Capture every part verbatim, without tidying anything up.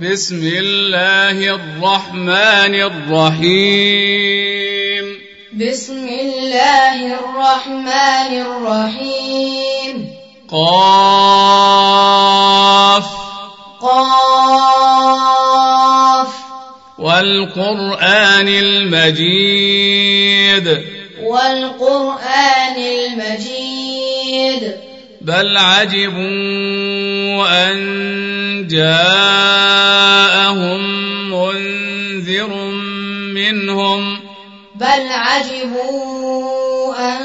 بسم الله الرحمن الرحيم بسم الله الرحمن الرحيم قاف قاف والقرآن المجيد والقرآن المجيد بل عجبوا أن جاءهم منذر منهم بل عجبوا أن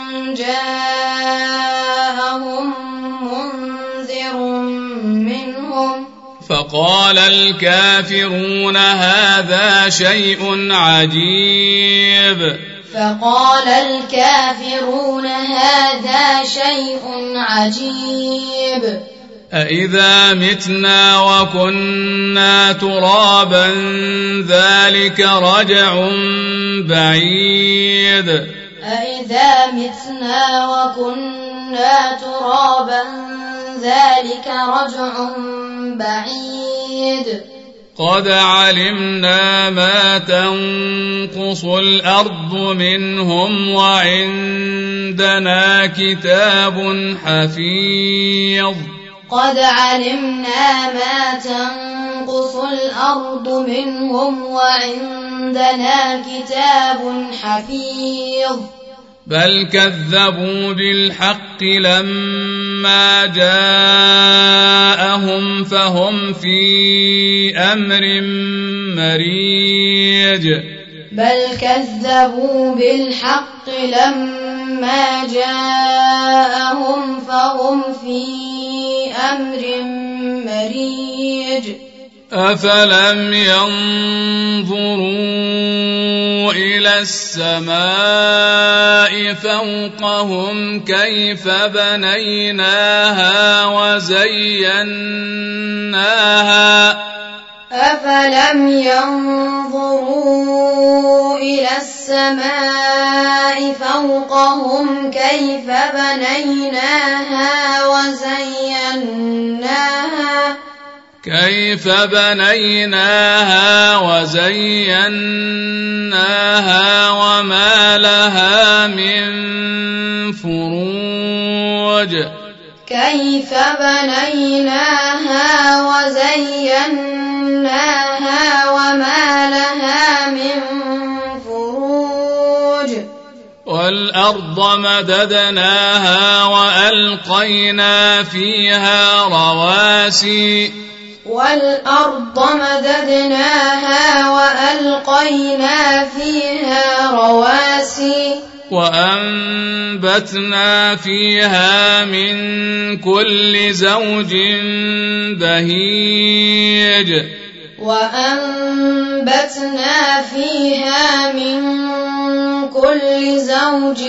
جاءهم منذر منهم فقال الكافرون هذا شيء عجيب فقال الكافرون هذا شيء عجيب أإذا متنا وكنا ترابا ذلك رجع بعيد أإذا متنا وكنا ترابا ذلك رجع بعيد قد علمنا ما تنقص الأرض منهم وعندنا كتاب حفيظ قد علمنا ما تنقص الأرض منهم وعندنا كتاب حفيظ بل كذبوا بالحق لما جاءهم فهم في أمر مريج بل كذبوا بالحق لما جاءهم فهم في أمر مريج أفلم ينظروا إلى السماء فوقهم كيف بنيناها وزيناها أفلم ينظروا إلى السماء فوقهم كيف بنيناها وزيناها كيف بنيناها وزيناها وما لها من فروج كيف بنيناها وزيناها وما لها من فروج والأرض مددناها وألقينا فيها رواسي والأرض مددناها وألقينا فيها رواسي وأنبتنا فيها من كل زوج بهيج وأنبتنا فيها من كل زوج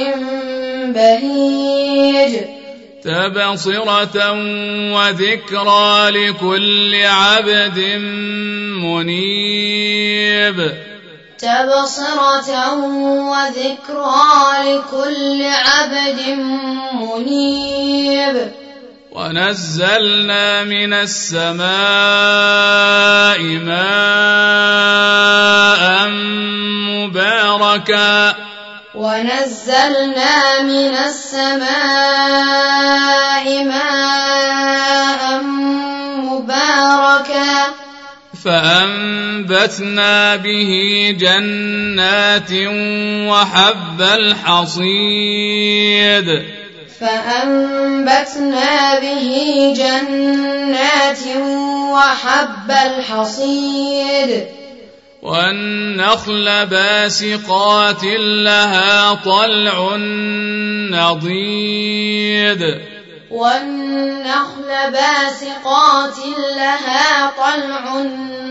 بهيج تبصرة وذكرى لكل عبد منيب تبصرة وذكرى لكل عبد منيب ونزلنا من السماء ماء مباركا ونزلنا من السماء ماء مباركا فأنبتنا به جنات وحب الحصيد فأنبتنا به جنات وحب الحصيد والنخل باسقات لها طلع نضيد والنخل باسقات لها طلع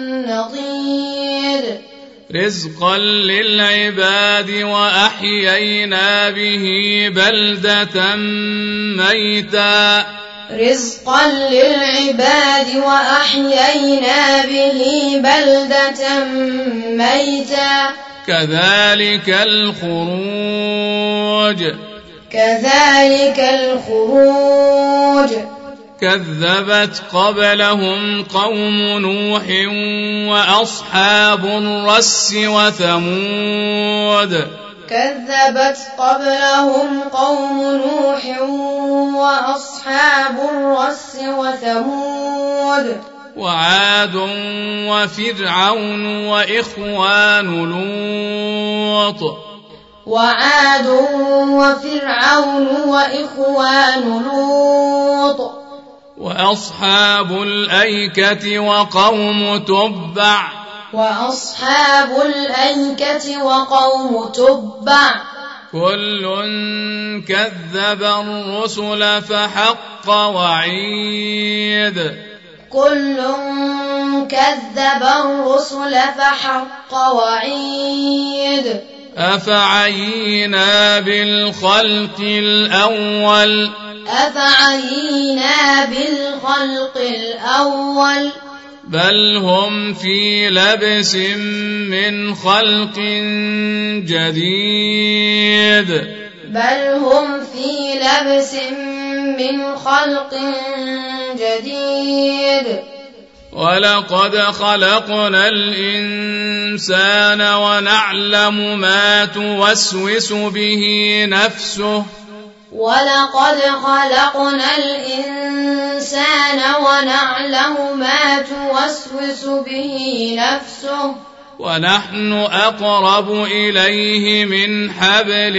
نضيد رزقا للعباد وأحيينا به بلدة ميتا رزقا للعباد وأحيينا به بلدة ميتا كذلك الخروج كذلك الخروج كذبت قبلهم قوم نوح وأصحاب الرس وثمود كذبت قبلهم قوم نوح وأصحاب الرس وثمود وعاد وفرعون وإخوان لوط وعاد وفرعون وإخوان لوط وأصحاب الأيكة وقوم تبع وأصحاب الأيكة وقوم تبع كل كذب الرسل فحق وعيد كل كذب الرسل فحق وعيد أفعينا بالخلق الأول أفعينا بالخلق الأول بل هم في لبس من خلق جديد بل هم في لبس من خلق جديد ولقد خلقنا الإنسان ونعلم ما توسوس به نفسه ولقد خلقنا الإنسان ونعلم ما توسوس به نفسه ونحن أقرب إليه من حبل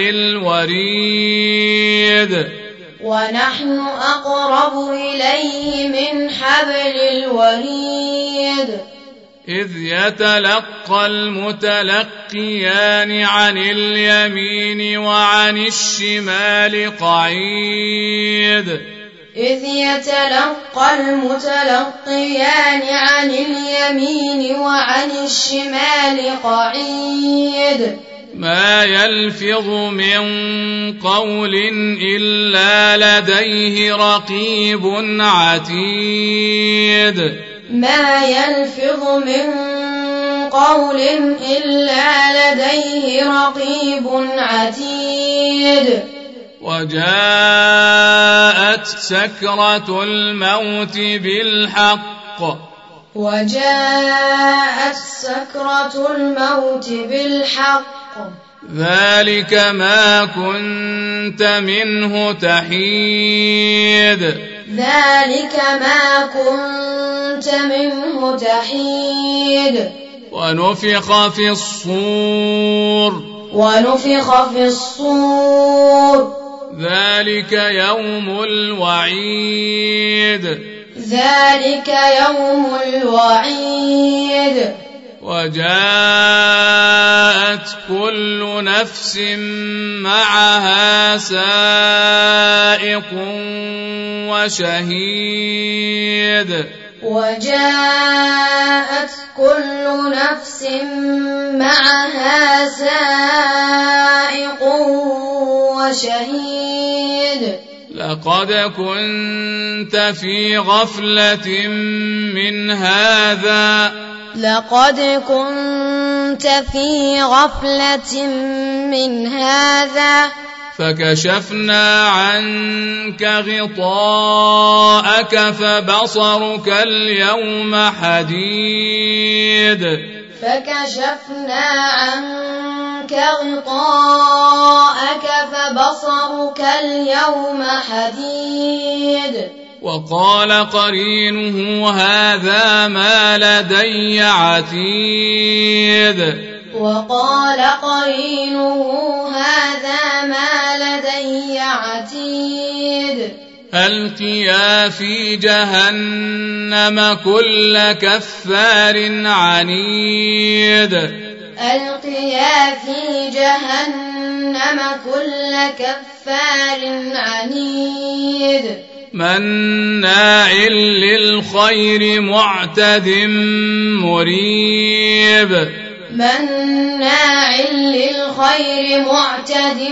الوريد ونحن أقرب إليه من حبل الوريد إذ يتلقى المتلقيان عن اليمين وعن الشمال قعيد إذ يتلقى المتلقيان عن اليمين وعن الشمال قعيد ما يلفظ من قول إلا لديه رقيب عتيد ما يلفظ من قول إلا لديه رقيب عتيد وجاءت سكرة الموت بالحق وجاءت سكرة الموت بالحق ذلك ما كنت منه تحيد ذلك ما كنت منه تحيد ونفخ في الصور ونفخ في الصور ذلك يوم الوعيد ذلك يوم الوعيد وجاءت كل نفس معها سائق وشهيد وجاءت كل نفس معها سائق وشهيد لقد كنت في غفلة من هذا لقد كنت في غفلة من هذا فكشفنا عنك غطاءك فبصرك اليوم حديد فكشفنا عنك غطاءك فبصرك اليوم حديد وقال قرينه هذا ما لدي عتيد وقال قرينه هذا ما لدي عتيد ألقيا في جهنم كل كفار عنيد ألقيا في جهنم كل كفار عنيد مناع للخير معتد مريب مناع للخير معتد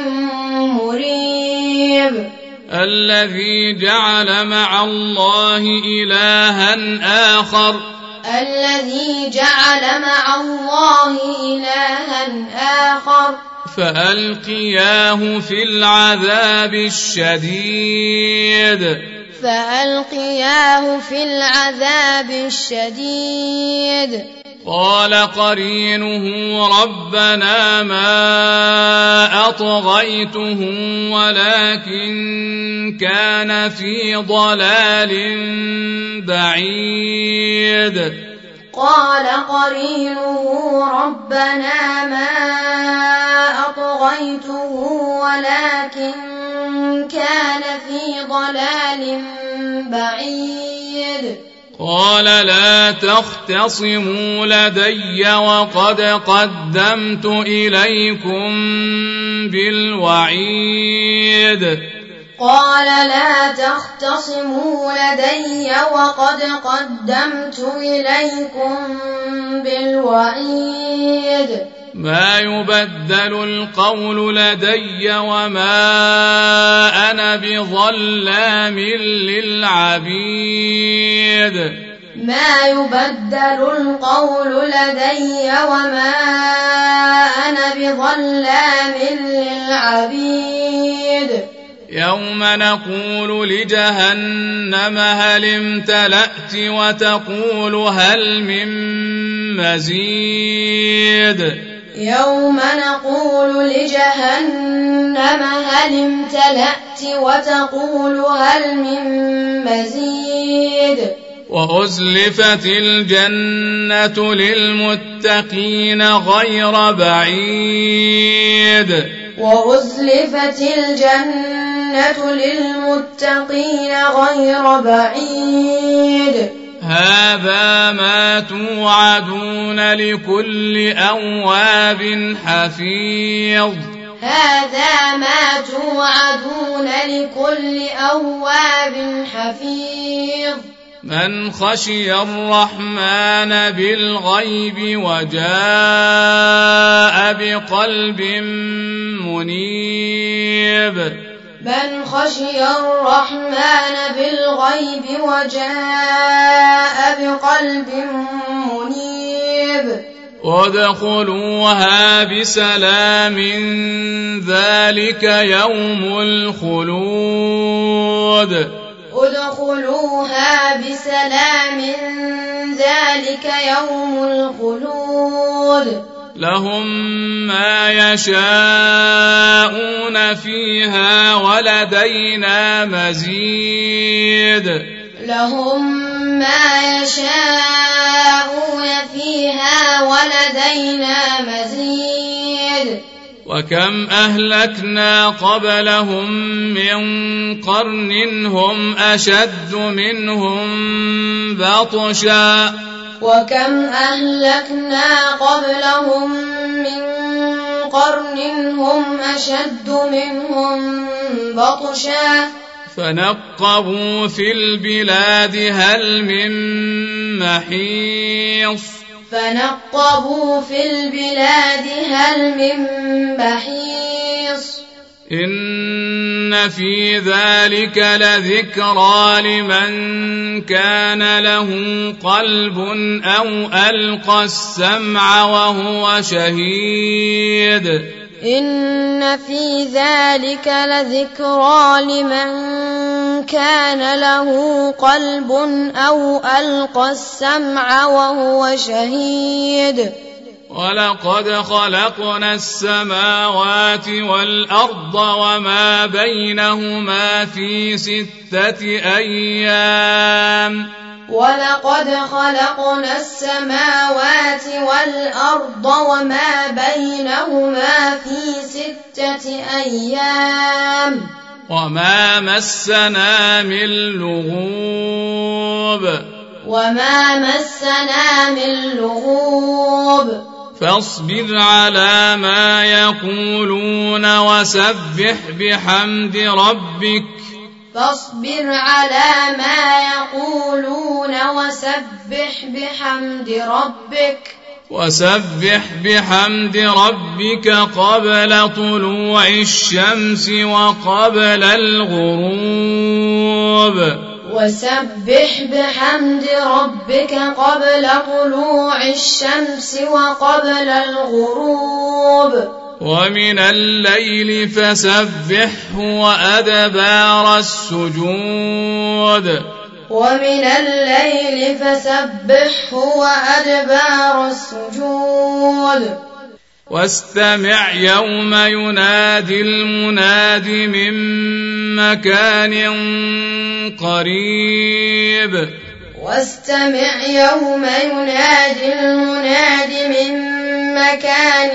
مريب الذي جعل مع الله إلها آخر الذي جعل مع الله إلها آخر فألقياه في العذاب الشديد فألقياه في العذاب الشديد قال قرينه ربنا ما أطغيته ولكن كان في ضلال بعيد قال قرينه ربنا ما أطغيته ولكن كان في ضلال بعيد قال لا تختصموا لدي وقد قدمت إليكم بالوعيد قال لا تختصموا لدي وقد قدمت إليكم بالوعيد ما يبدل القول لدي وما أنا بظلام للعبيد ما يبدل القول لدي وما أنا بظلام للعبيد يوم نقول لجهنم هل امتلأت وتقول هل من مزيد يوم نقول لجهنم هل امتلأت وتقول هل من مزيد وأزلفت الجنة للمتقين غير بعيد وأزلفت الجنة للمتقين غير بعيد هذا ما توعدون لكل أواب حفيظ هذا ما توعدون لكل أواب حفيظ من خشي الرحمن بالغيب وجاء بقلب منيب من خشي الرحمن بالغيب وجاء بقلب منيب وادخلوها بسلام ذلك يوم الخلود ادخلوها بسلام ذلك يوم الخلود لهم ما يشاءون فيها ولدينا مزيد لهم ما يشاءون فيها ولدينا مزيد وكم أهلكنا قبلهم من قرن هم أشد منهم بطشا وكم أهلكنا قبلهم من قرن هم أشد منهم بطشا فنقبوا في البلاد هل من محيص فنقبوا في البلاد هل من محيص إن في ذلك لذكرى لمن كان له قلب أو ألقى السمع وهو شهيد إن في ذلك لذكرى لمن كان له قلب أو ألقى السمع وهو شهيد ولقد خلقنا السماوات والأرض وما بينهما في ستة أيام ولقد خلقنا السماوات والأرض وما بينهما في ستة أيام وما مسنا من لغوب وما مسنا من لغوب فاصبر على ما يقولون وسبح بحمد ربك فاصبر على ما يقولون وسبح بحمد ربك وسبح بحمد ربك قبل طلوع الشمس وقبل الغروب وسبح بحمد ربك قبل طلوع الشمس وقبل الغروب ومن الليل فسبحه وأدبار السجود ومن الليل فسبحه وأدبار السجود واستمع يوم ينادي المناد من مكان قريب واستمع يوم ينادي المناد من مكان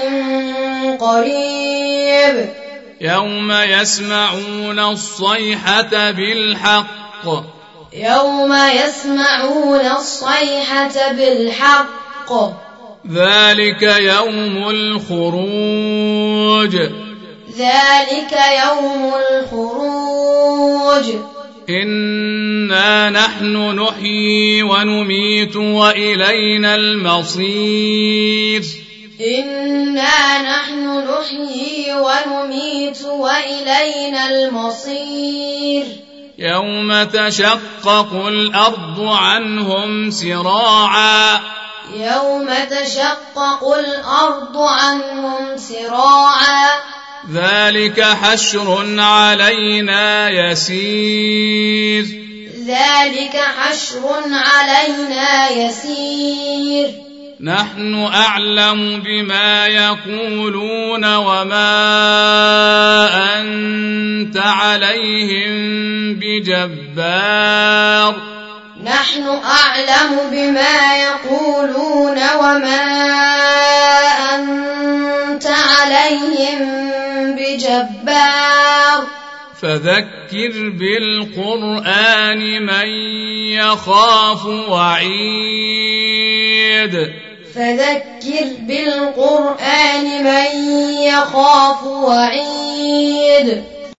قريب يوم يسمعون الصيحة بالحق يوم يسمعون الصيحة بالحق ذلك يوم الخروج ذلك يوم الخروج إنا نحن نحيي ونميت وإلينا المصير إنا نحن نحيي ونميت وإلينا المصير يوم تشقق الأرض عنهم سراعا يوم تشقق الأرض عنهم سراعا ذلك حشر علينا يسير ذلك حشر علينا يسير نحن أعلم بما يقولون وما أنت عليهم بجبار نحن أعلم بما يقولون وما أنت عليهم بجبار فذكر بالقرآن من يخاف وعيد فذكر بالقرآن من يخاف وعيد